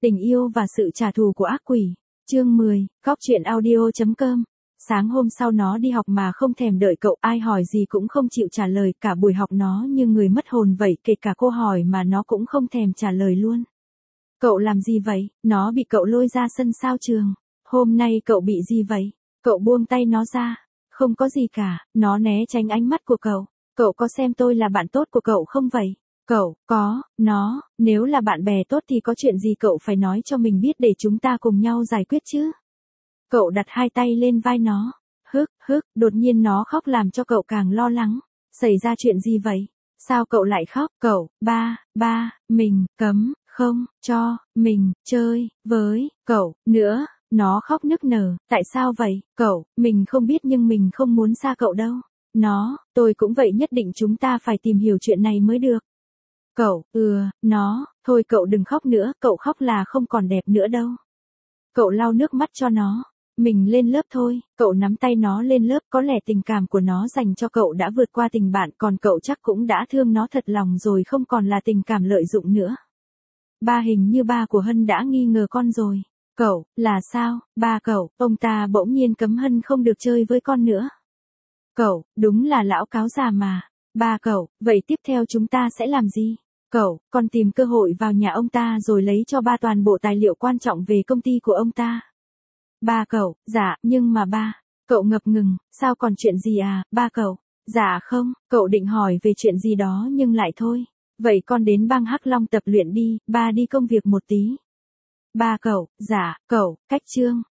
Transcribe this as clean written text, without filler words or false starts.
Tình yêu và sự trả thù của ác quỷ. Chương 10, Góc truyện audio.com. Sáng hôm sau nó đi học mà không thèm đợi cậu, ai hỏi gì cũng không chịu trả lời, cả buổi học nó như người mất hồn vậy, kể cả cô hỏi mà nó cũng không thèm trả lời luôn. Cậu làm gì vậy? Nó bị cậu lôi ra sân sao trường. Hôm nay cậu bị gì vậy? Cậu buông tay nó ra. Không có gì cả, nó né tránh ánh mắt của cậu. Cậu có xem tôi là bạn tốt của cậu không vậy? Cậu, có, nó, nếu là bạn bè tốt thì có chuyện gì cậu phải nói cho mình biết để chúng ta cùng nhau giải quyết chứ. Cậu đặt hai tay lên vai nó. Đột nhiên nó khóc làm cho cậu càng lo lắng. Xảy ra chuyện gì vậy? Sao cậu lại khóc? Cậu, mình, cấm, không, cho, mình, chơi, với, cậu, nữa. Nó khóc nức nở, tại sao vậy? Cậu, mình không biết nhưng mình không muốn xa cậu đâu. Nó, tôi cũng vậy, nhất định chúng ta phải tìm hiểu chuyện này mới được. Cậu, nó, thôi cậu đừng khóc nữa, cậu khóc là không còn đẹp nữa đâu. Cậu lau nước mắt cho nó. Mình lên lớp thôi, cậu nắm tay nó lên lớp, có lẽ tình cảm của nó dành cho cậu đã vượt qua tình bạn, còn cậu chắc cũng đã thương nó thật lòng rồi, không còn là tình cảm lợi dụng nữa. Hình như ba của Hân đã nghi ngờ con rồi. Cậu, là sao, ba cậu, ông ta bỗng nhiên cấm Hân không được chơi với con nữa. Cậu, đúng là lão cáo già mà. Ba cậu, vậy tiếp theo chúng ta sẽ làm gì? Cậu, con tìm cơ hội vào nhà ông ta rồi lấy cho ba toàn bộ tài liệu quan trọng về công ty của ông ta. Ba cậu, dạ, nhưng mà ba. Cậu ngập ngừng, sao còn chuyện gì à, ba cậu? Dạ không, cậu định hỏi về chuyện gì đó nhưng lại thôi. Vậy con đến bang Hắc Long tập luyện đi, ba đi công việc một tí. Ba cậu, dạ, cậu, cách chương.